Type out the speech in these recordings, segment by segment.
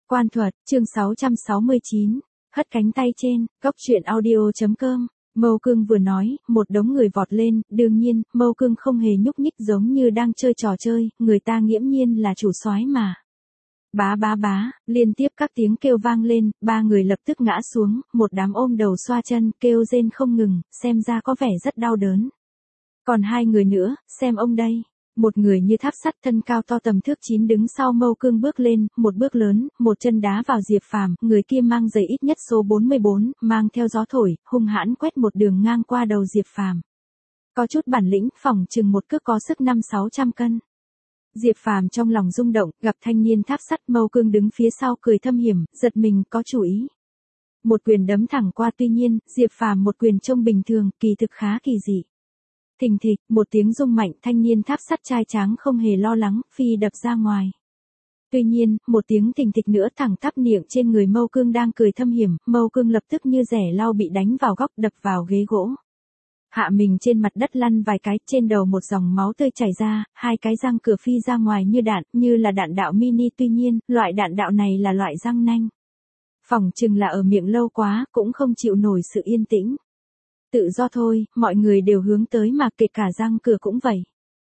Quan thuật, chương 669, hất cánh tay trên, góc truyện audio.com. Mâu Cương vừa nói, một đống người vọt lên, đương nhiên, Mâu Cương không hề nhúc nhích giống như đang chơi trò chơi, người ta nghiễm nhiên là chủ soái mà. Bá bá bá, liên tiếp các tiếng kêu vang lên, ba người lập tức ngã xuống, một đám ôm đầu xoa chân, kêu rên không ngừng, xem ra có vẻ rất đau đớn. Còn hai người nữa, xem ông đây. Một người như tháp sắt thân cao to tầm thước 9 đứng sau Mâu Cương bước lên, một bước lớn, một chân đá vào Diệp Phàm, người kia mang giày ít nhất số 44, mang theo gió thổi, hung hãn quét một đường ngang qua đầu Diệp Phàm. Có chút bản lĩnh, phỏng chừng một cước có sức 500-600 cân. Diệp Phàm trong lòng rung động, gặp thanh niên tháp sắt, Mâu Cương đứng phía sau cười thâm hiểm, giật mình, có chủ ý. Một quyền đấm thẳng qua, tuy nhiên, Diệp Phàm một quyền trông bình thường, kỳ thực khá kỳ dị. Thình thịch, một tiếng rung mạnh, thanh niên tháp sắt trai tráng không hề lo lắng, phi đập ra ngoài. Tuy nhiên, một tiếng thình thịch nữa thẳng tắp niệm trên người Mâu Cương đang cười thâm hiểm, Mâu Cương lập tức như rẻ lau bị đánh vào góc, đập vào ghế gỗ. Hạ mình trên mặt đất lăn vài cái, trên đầu một dòng máu tươi chảy ra, hai cái răng cửa phi ra ngoài như đạn, như là đạn đạo mini, tuy nhiên, loại đạn đạo này là loại răng nanh. Phỏng chừng là ở miệng lâu quá, cũng không chịu nổi sự yên tĩnh. Tự do thôi, mọi người đều hướng tới mà, kể cả răng cửa cũng vậy.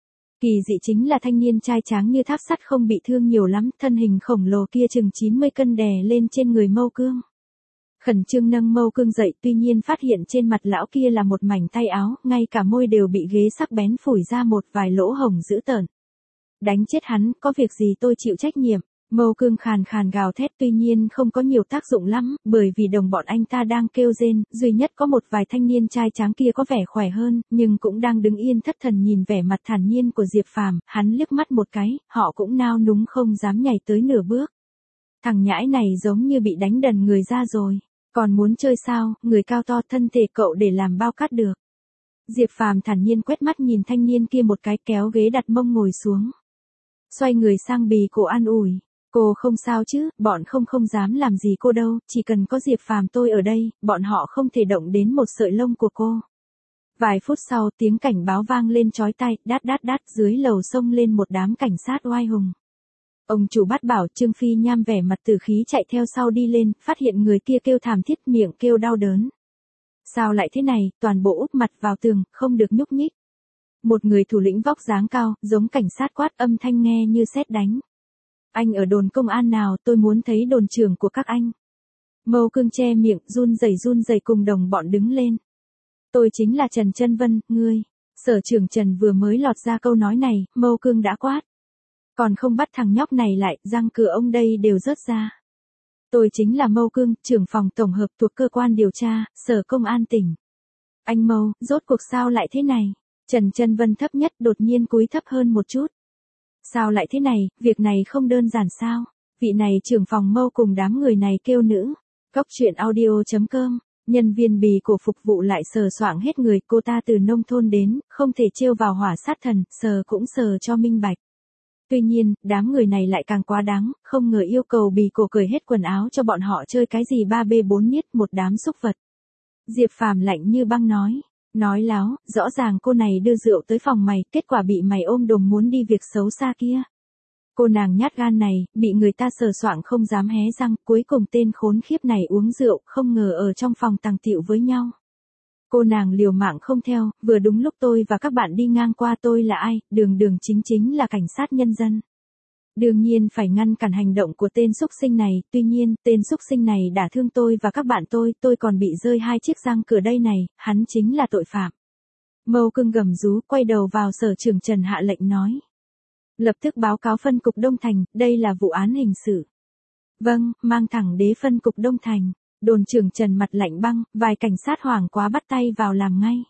Kỳ dị chính là thanh niên trai tráng như tháp sắt không bị thương nhiều lắm, thân hình khổng lồ kia chừng 90 cân đè lên trên người Mâu Cương. Khẩn trương nâng Mâu Cương dậy, tuy nhiên phát hiện trên mặt lão kia là một mảnh tay áo, ngay cả môi đều bị ghế sắc bén phủi ra một vài lỗ hổng dữ tợn. Đánh chết hắn, có việc gì tôi chịu trách nhiệm. Mâu Cương khàn khàn gào thét, tuy nhiên không có nhiều tác dụng lắm, bởi vì đồng bọn anh ta đang kêu rên, duy nhất có một vài thanh niên trai tráng kia có vẻ khỏe hơn, nhưng cũng đang đứng yên thất thần nhìn vẻ mặt thản nhiên của Diệp Phàm, hắn liếc mắt một cái, họ cũng nao núng không dám nhảy tới nửa bước. Thằng nhãi này giống như bị đánh đần người ra rồi, còn muốn chơi sao, người cao to thân thể cậu để làm bao cát được. Diệp Phàm thản nhiên quét mắt nhìn thanh niên kia một cái, kéo ghế đặt mông ngồi xuống. Xoay người sang bì cổ an ủi. Cô không sao chứ, bọn không dám làm gì cô đâu, chỉ cần có Diệp Phàm tôi ở đây, bọn họ không thể động đến một sợi lông của cô. Vài phút sau, tiếng cảnh báo vang lên chói tai, đát đát đát, dưới lầu xông lên một đám cảnh sát oai hùng. Ông chủ bắt bảo, Trương Phi Nham vẻ mặt tử khí chạy theo sau đi lên, phát hiện người kia kêu thảm thiết, miệng kêu đau đớn. Sao lại thế này, toàn bộ úp mặt vào tường, không được nhúc nhích. Một người thủ lĩnh vóc dáng cao, giống cảnh sát quát, âm thanh nghe như sét đánh. Anh ở đồn công an nào, tôi muốn thấy đồn trưởng của các anh. Mâu Cương che miệng, run rẩy cùng đồng bọn đứng lên. Tôi chính là Trần Chân Vân, ngươi. Sở trưởng Trần vừa mới lọt ra câu nói này, Mâu Cương đã quát. Còn không bắt thằng nhóc này lại, răng cửa ông đây đều rớt ra. Tôi chính là Mâu Cương, trưởng phòng tổng hợp thuộc cơ quan điều tra, sở công an tỉnh. Anh Mâu, rốt cuộc sao lại thế này? Trần Chân Vân thấp nhất đột nhiên cúi thấp hơn một chút. Sao lại thế này, việc này không đơn giản sao? Vị này trưởng phòng Mâu cùng đám người này kêu nữ. Góc truyện audio.com. Nhân viên bì cổ phục vụ lại sờ soạng hết người, cô ta từ nông thôn đến, không thể trêu vào hỏa sát thần, sờ cũng sờ cho minh bạch. Tuy nhiên, đám người này lại càng quá đáng, không ngờ yêu cầu bì cổ cởi hết quần áo cho bọn họ chơi cái gì 3B4 niết, một đám xúc vật. Diệp Phàm lạnh như băng nói. Nói láo, rõ ràng cô này đưa rượu tới phòng mày, kết quả bị mày ôm đồm muốn đi việc xấu xa kia. Cô nàng nhát gan này, bị người ta sờ soạng không dám hé răng, cuối cùng tên khốn khiếp này uống rượu, không ngờ ở trong phòng tàng tiệu với nhau. Cô nàng liều mạng không theo, vừa đúng lúc tôi và các bạn đi ngang qua, tôi là ai, đường chính là cảnh sát nhân dân. Đương nhiên phải ngăn cản hành động của tên xúc sinh này, tuy nhiên, tên xúc sinh này đả thương tôi và các bạn tôi còn bị rơi 2 chiếc răng cửa đây này, hắn chính là tội phạm. Mâu Cương gầm rú, quay đầu vào sở trưởng Trần hạ lệnh nói. Lập tức báo cáo phân cục Đông Thành, đây là vụ án hình sự. Vâng, mang thẳng đế phân cục Đông Thành. Đồn trưởng Trần mặt lạnh băng, vài cảnh sát hoảng quá bắt tay vào làm ngay.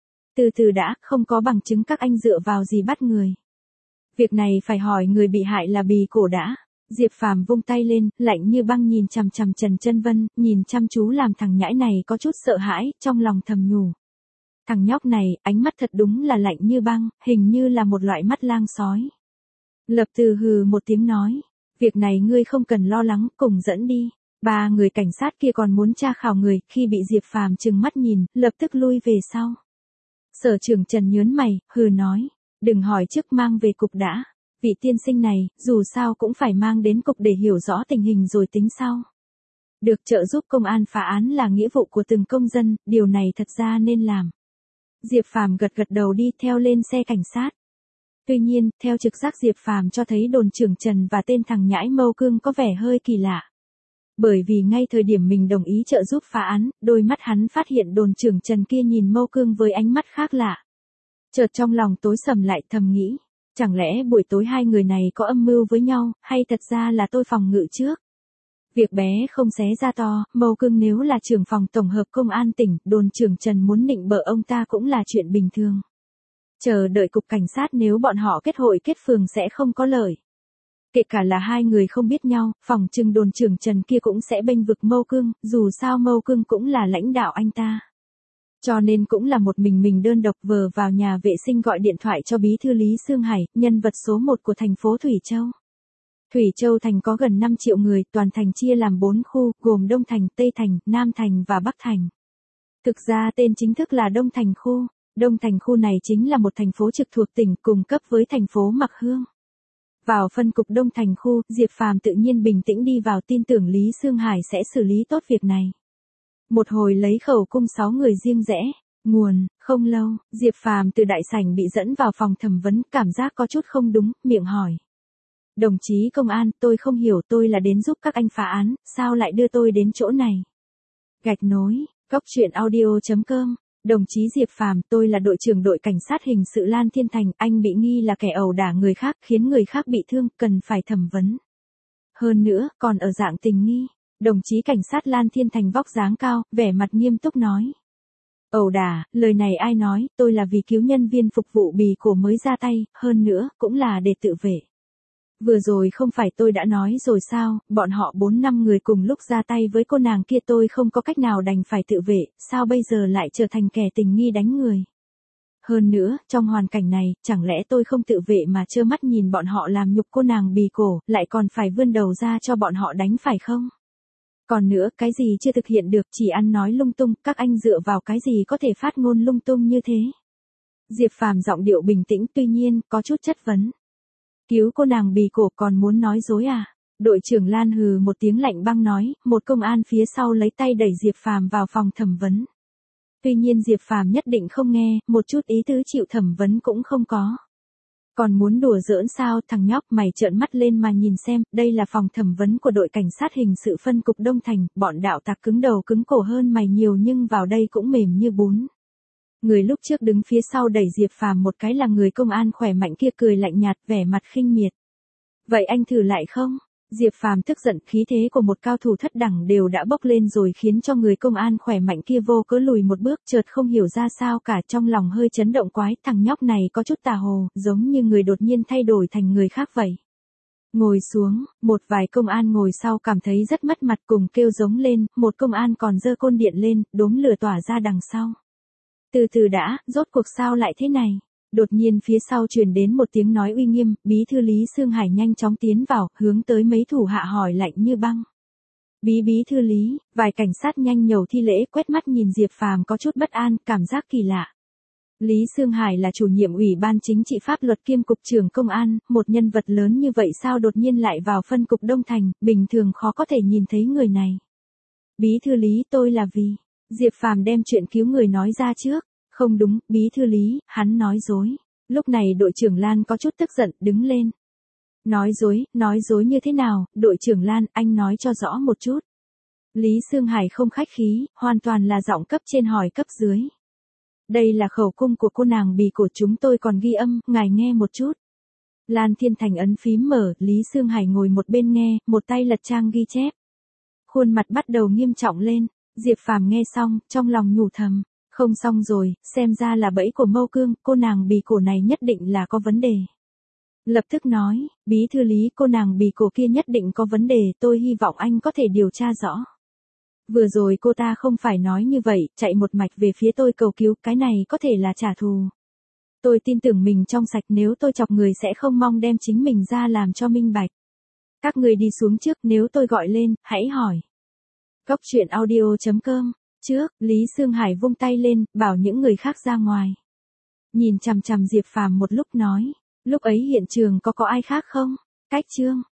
Từ từ đã, không có bằng chứng các anh dựa vào gì bắt người. Việc này phải hỏi người bị hại là bì cổ đã. Diệp Phàm vung tay lên, lạnh như băng nhìn chằm chằm Trần Chân Vân, nhìn chăm chú làm thằng nhãi này có chút sợ hãi, trong lòng thầm nhủ. Thằng nhóc này, ánh mắt thật đúng là lạnh như băng, hình như là một loại mắt lang sói. Lập Từ hừ một tiếng nói, việc này ngươi không cần lo lắng, cùng dẫn đi. 3 người cảnh sát kia còn muốn tra khảo người, khi bị Diệp Phàm trừng mắt nhìn, lập tức lui về sau. Sở trưởng Trần nhớn mày, hừ nói, đừng hỏi trước, mang về cục đã. Vị tiên sinh này, dù sao cũng phải mang đến cục để hiểu rõ tình hình rồi tính sau. Được trợ giúp công an phá án là nghĩa vụ của từng công dân, điều này thật ra nên làm. Diệp Phàm gật gật đầu đi theo lên xe cảnh sát. Tuy nhiên, theo trực giác Diệp Phàm cho thấy đồn trưởng Trần và tên thằng nhãi Mâu Cương có vẻ hơi kỳ lạ. Bởi vì ngay thời điểm mình đồng ý trợ giúp phá án, đôi mắt hắn phát hiện đồn trưởng Trần kia nhìn Mâu Cương với ánh mắt khác lạ. Chợt trong lòng tối sầm lại thầm nghĩ, chẳng lẽ buổi tối hai người này có âm mưu với nhau, hay thật ra là tôi phòng ngự trước. Việc bé không xé ra to, Mâu Cương nếu là trưởng phòng tổng hợp công an tỉnh, đồn trưởng Trần muốn nịnh bợ ông ta cũng là chuyện bình thường. Chờ đợi cục cảnh sát nếu bọn họ kết hội kết phường sẽ không có lợi. Kể cả là hai người không biết nhau, phòng trừng đồn trưởng Trần kia cũng sẽ bênh vực Mâu Cương, dù sao Mâu Cương cũng là lãnh đạo anh ta. Cho nên cũng là một mình đơn độc vờ vào nhà vệ sinh gọi điện thoại cho bí thư Lý Sương Hải, nhân vật số 1 của thành phố Thủy Châu. Thủy Châu thành có gần 5 triệu người, toàn thành chia làm 4 khu, gồm Đông Thành, Tây Thành, Nam Thành và Bắc Thành. Thực ra tên chính thức là Đông Thành khu. Đông Thành khu này chính là một thành phố trực thuộc tỉnh cùng cấp với thành phố Mạc Hương. Vào phân cục Đông Thành khu, Diệp Phàm tự nhiên bình tĩnh đi vào tin tưởng Lý Sương Hải sẽ xử lý tốt việc này. Một hồi lấy khẩu cung 6 người riêng rẽ, nguồn, không lâu, Diệp Phàm từ đại sảnh bị dẫn vào phòng thẩm vấn, cảm giác có chút không đúng, miệng hỏi. Đồng chí công an, tôi không hiểu, tôi là đến giúp các anh phá án, sao lại đưa tôi đến chỗ này? Gạch nối, góc truyện audio.com. Đồng chí Diệp Phàm, tôi là đội trưởng đội cảnh sát hình sự Lan Thiên Thành, anh bị nghi là kẻ ẩu đả người khác, khiến người khác bị thương, cần phải thẩm vấn. Hơn nữa, còn ở dạng tình nghi. Đồng chí cảnh sát Lan Thiên Thành vóc dáng cao, vẻ mặt nghiêm túc nói. Ẩu đả, lời này ai nói, tôi là vì cứu nhân viên phục vụ bì cổ mới ra tay, hơn nữa, cũng là để tự vệ. Vừa rồi không phải tôi đã nói rồi sao, bọn họ 4-5 người cùng lúc ra tay với cô nàng kia, tôi không có cách nào đành phải tự vệ, sao bây giờ lại trở thành kẻ tình nghi đánh người. Hơn nữa, trong hoàn cảnh này, chẳng lẽ tôi không tự vệ mà trơ mắt nhìn bọn họ làm nhục cô nàng bì cổ, lại còn phải vươn đầu ra cho bọn họ đánh phải không? Còn nữa, cái gì chưa thực hiện được, chỉ ăn nói lung tung, các anh dựa vào cái gì có thể phát ngôn lung tung như thế? Diệp Phàm giọng điệu bình tĩnh, tuy nhiên, có chút chất vấn. Cứu cô nàng bì cổ còn muốn nói dối à? Đội trưởng Lan hừ một tiếng lạnh băng nói, một công an phía sau lấy tay đẩy Diệp Phàm vào phòng thẩm vấn. Tuy nhiên Diệp Phàm nhất định không nghe, một chút ý tứ chịu thẩm vấn cũng không có. Còn muốn đùa giỡn sao, thằng nhóc, mày trợn mắt lên mà nhìn xem, đây là phòng thẩm vấn của đội cảnh sát hình sự phân cục Đông Thành, bọn đạo tặc cứng đầu cứng cổ hơn mày nhiều nhưng vào đây cũng mềm như bún. Người lúc trước đứng phía sau đẩy Diệp Phàm một cái là người công an khỏe mạnh kia, cười lạnh nhạt, vẻ mặt khinh miệt. Vậy anh thử lại không? Diệp Phàm tức giận, khí thế của một cao thủ thất đẳng đều đã bốc lên rồi, khiến cho người công an khỏe mạnh kia vô cớ lùi một bước, chợt không hiểu ra sao cả, trong lòng hơi chấn động quái, thằng nhóc này có chút tà hồ, giống như người đột nhiên thay đổi thành người khác vậy. Ngồi xuống, một vài công an ngồi sau cảm thấy rất mất mặt cùng kêu giống lên, một công an còn giơ côn điện lên, đốm lửa tỏa ra đằng sau. Từ từ đã, rốt cuộc sao lại thế này? Đột nhiên phía sau truyền đến một tiếng nói uy nghiêm, bí thư Lý Sương Hải nhanh chóng tiến vào, hướng tới mấy thủ hạ hỏi lạnh như băng. Bí thư Lý, vài cảnh sát nhanh nhẩu thi lễ, quét mắt nhìn Diệp Phàm có chút bất an, cảm giác kỳ lạ. Lý Sương Hải là chủ nhiệm Ủy ban Chính trị Pháp luật kiêm cục trưởng công an, một nhân vật lớn như vậy sao đột nhiên lại vào phân cục Đông Thành, bình thường khó có thể nhìn thấy người này. Bí thư Lý, tôi là vì... Diệp Phàm đem chuyện cứu người nói ra trước. Không đúng, bí thư Lý, hắn nói dối. Lúc này đội trưởng Lan có chút tức giận, đứng lên. Nói dối như thế nào, đội trưởng Lan, anh nói cho rõ một chút. Lý Sương Hải không khách khí, hoàn toàn là giọng cấp trên hỏi cấp dưới. Đây là khẩu cung của cô nàng bì cổ, chúng tôi còn ghi âm, ngài nghe một chút. Lan Thiên Thành ấn phím mở, Lý Sương Hải ngồi một bên nghe, một tay lật trang ghi chép. Khuôn mặt bắt đầu nghiêm trọng lên. Diệp Phàm nghe xong, trong lòng nhủ thầm, không xong rồi, xem ra là bẫy của Mâu Cương, cô nàng bì cổ này nhất định là có vấn đề. Lập tức nói, bí thư Lý, cô nàng bì cổ kia nhất định có vấn đề, tôi hy vọng anh có thể điều tra rõ. Vừa rồi cô ta không phải nói như vậy, chạy một mạch về phía tôi cầu cứu, cái này có thể là trả thù. Tôi tin tưởng mình trong sạch, nếu tôi chọc người sẽ không mong đem chính mình ra làm cho minh bạch. Các người đi xuống trước, nếu tôi gọi lên, hãy hỏi. Góc truyện audio.com. Trước, Lý Sương Hải vung tay lên, bảo những người khác ra ngoài. Nhìn chằm chằm Diệp Phàm một lúc nói, Lúc ấy hiện trường có ai khác không? Cách Trương